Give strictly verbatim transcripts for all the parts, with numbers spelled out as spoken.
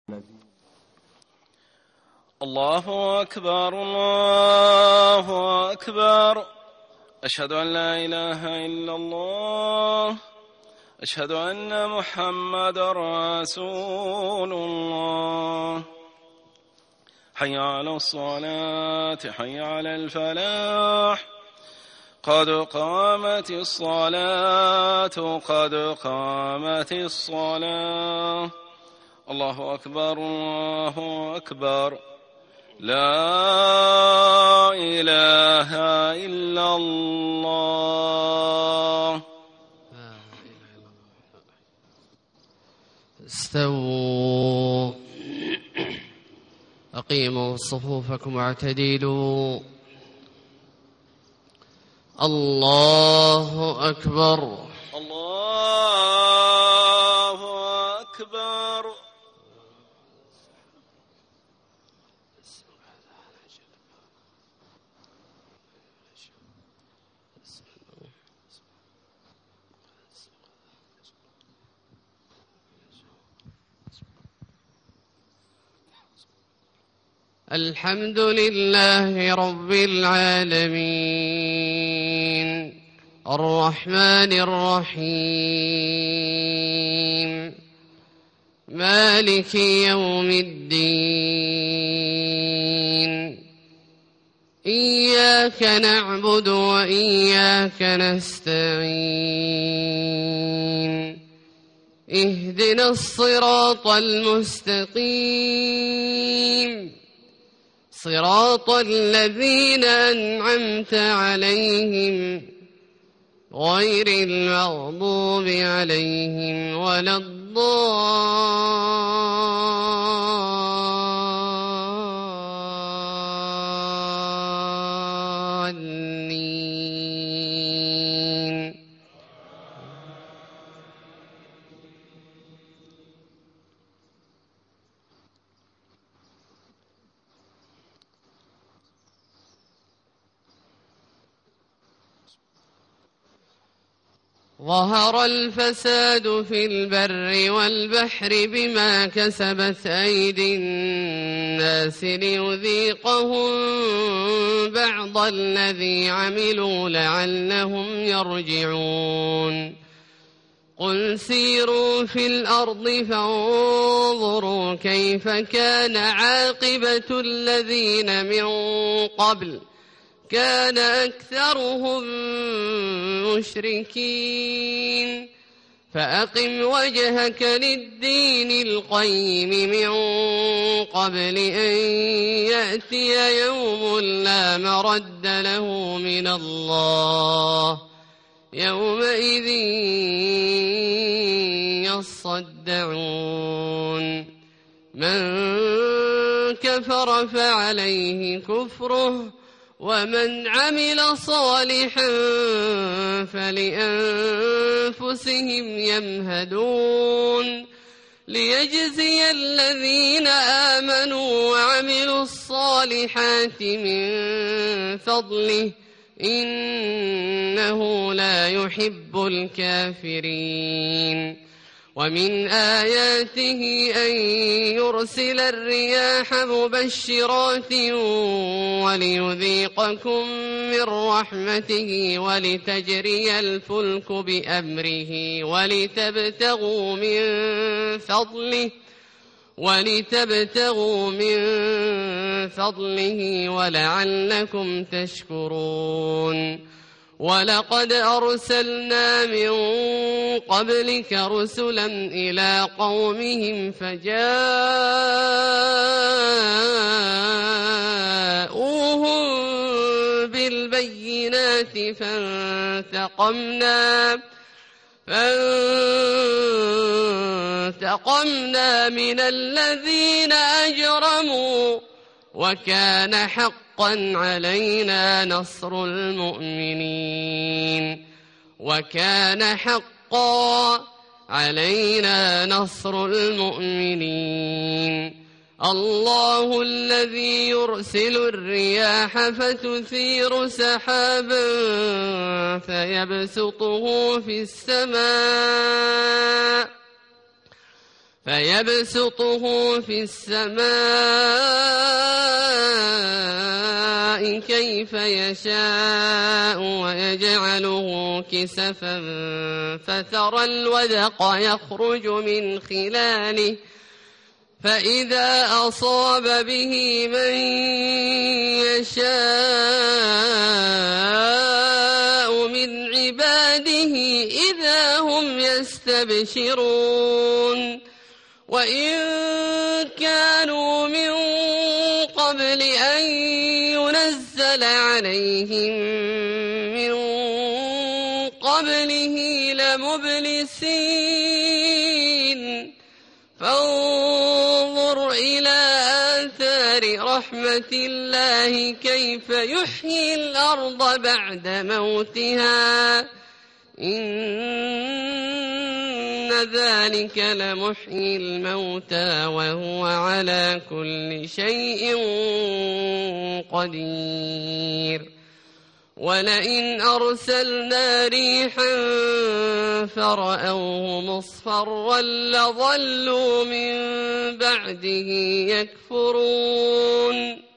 الله أكبر الله أكبر. أشهد أن لا إله إلا الله. أشهد أن محمد رسول الله. حي على الصلاة حي على الفلاح. قد قامت الصلاة قد قامت الصلاة. الله أكبر الله أكبر. لا إله إلا الله. استووا أقيموا صفوفكم واعتدلوا. الله أكبر الله أكبر. الحمد لله رب العالمين الرحمن الرحيم مالك يوم الدين. إياك نعبد وإياك نستعين. اهدنا الصراط المستقيم صراط الذين أنعمت عليهم غير المغضوب عليهم ولا الضالين. ظهر الفساد في البر والبحر بما كسبت أيدي الناس ليذيقهم بعض الذي عملوا لعلهم يرجعون. قل سيروا في الأرض فانظروا كيف كان عاقبة الذين من قبل كان أكثرهم مشركين. فأقم وجهك للدين القيم من قبل أن يأتي يوم لا مرد له من الله يومئذ يصدعون. من كفر فعليه كفره ومن عمل صالحا فلأنفسهم يمهدون. ليجزي الذين آمنوا وعملوا الصالحات من فضله إنه لا يحب الكافرين. ومن آياته أن يرسل الرياح مبشرات وليذيقكم من رحمته ولتجري الفلك بأمره ولتبتغوا من فضله ولتبتغوا من فضله ولعلكم تشكرون. ولقد أرسلنا من قبلك رسلا إلى قومهم فجاءوهم بالبينات فانتقمنا فانتقمنا من الذين أجرموا وكان حقا علينا نصر المؤمنين وكان حقا علينا نصر المؤمنين. الله الذي يرسل الرياح فتثير سحابا فيبسطه في السماء فيبسطه في السماء كيف يشاء ويجعله كسفا فترى الودق يخرج من خلاله فإذا أصاب به من يشاء من عباده إذا هم يستبشرون وإن كانوا من قبل أن ينزل عليهم من قبله لمبلسين فانظر إلى آثار رحمة الله كيف يحيي الأرض بعد موتها إن ذلك لمحيي الموتى وهو على كل شيء قدير ولئن أرسلنا ريحا فرأوه مصفرا لظلوا من بعده يكفرون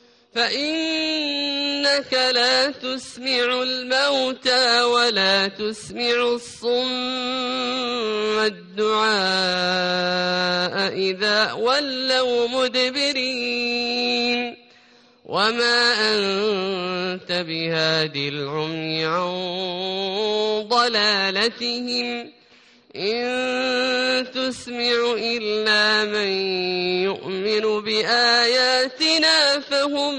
فإنك لا تسمع الموتى ولا تسمع الصم الدعاء إذا ولوا مدبرين وما أنت بهادي العمي عن ضلالتهم إن تسمع إلا من يؤمن بآياتنا فهم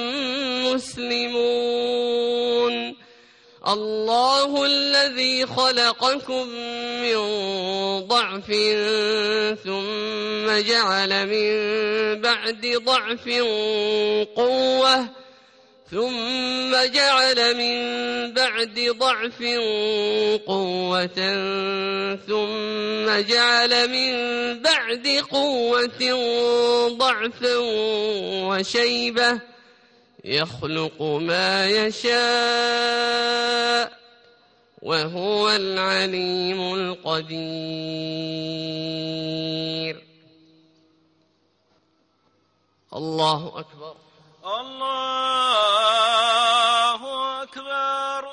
مسلمون الله الذي خلقكم من ضعف ثم جعل من بعد ضعف قوة ثم جعل من بعد ضعف قوة ثم جعل من بعد قوة ضعفا وشيبة يخلق ما يشاء وهو العليم القدير. الله أكبر. الله أكبر.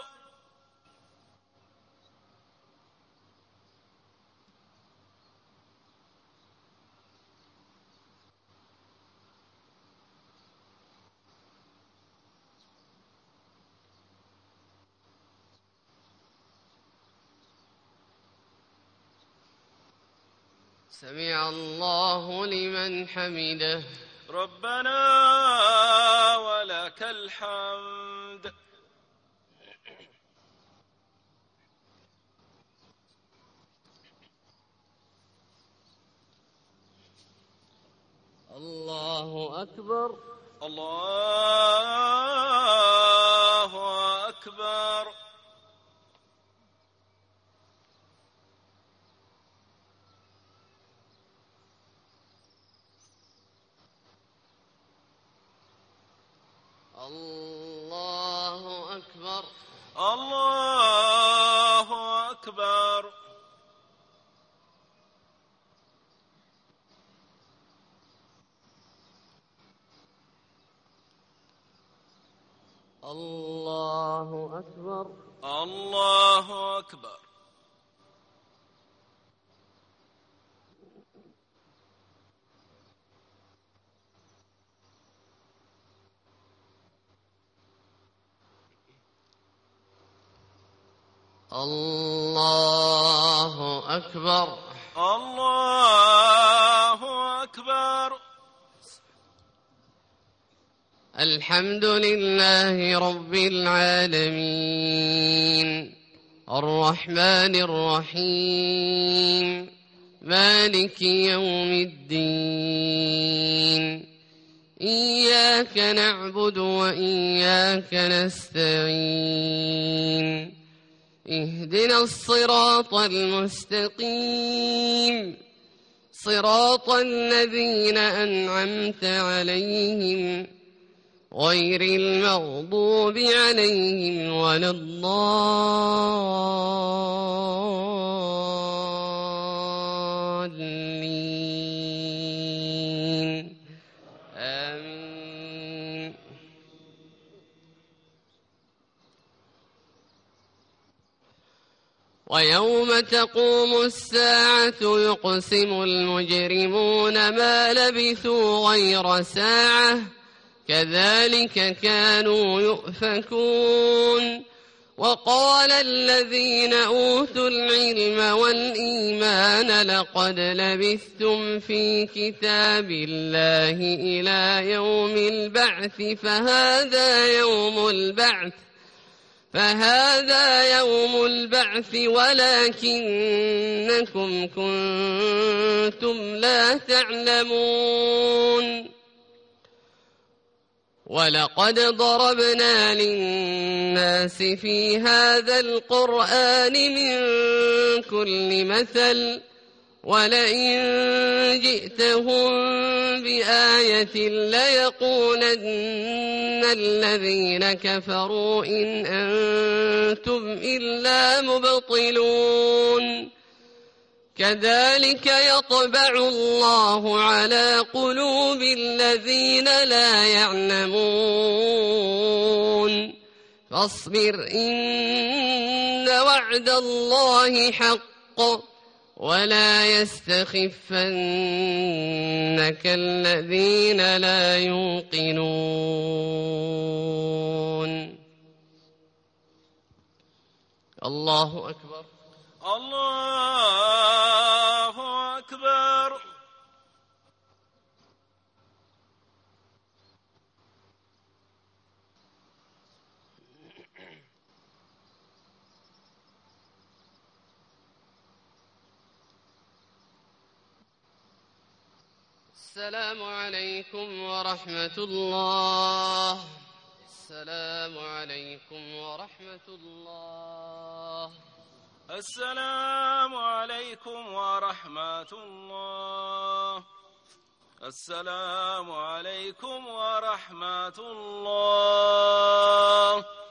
سمع الله لمن حمده. ربنا ولك الحمد. الله أكبر. الله أكبر. الله أكبر. الله أكبر. الله أكبر. الله أكبر. الله أكبر. الله أكبر. الحمد لله رب العالمين الرحمن الرحيم مالك يوم الدين إياك نعبد وإياك نستعين اهدنا الصراط المستقيم صراط الذين أنعمت عليهم غير المغضوب عليهم ولا الضالين ويوم تقوم الساعة يقسم المجرمون ما لبثوا غير ساعة كذلك كانوا يؤفكون. وقال الذين أوتوا العلم والإيمان لقد لبثتم في كتاب الله إلى يوم البعث فهذا يوم البعث فهذا يوم البعث ولكنكم كنتم لا تعلمون. ولقد ضربنا للناس في هذا القرآن من كل مثل ولئن جئتهم بآية ليقولن الذين كفروا إن أنتم إلا مبطلون. كذلك يطبع الله على قلوب الذين لا يعلمون. فاصبر إن وعد الله حق ولا يستخفنك الذين لا يوقنون. الله أكبر. الله أكبر. السلام عليكم ورحمة الله. السلام عليكم ورحمة الله. السلام عليكم ورحمة الله. السلام عليكم ورحمة الله.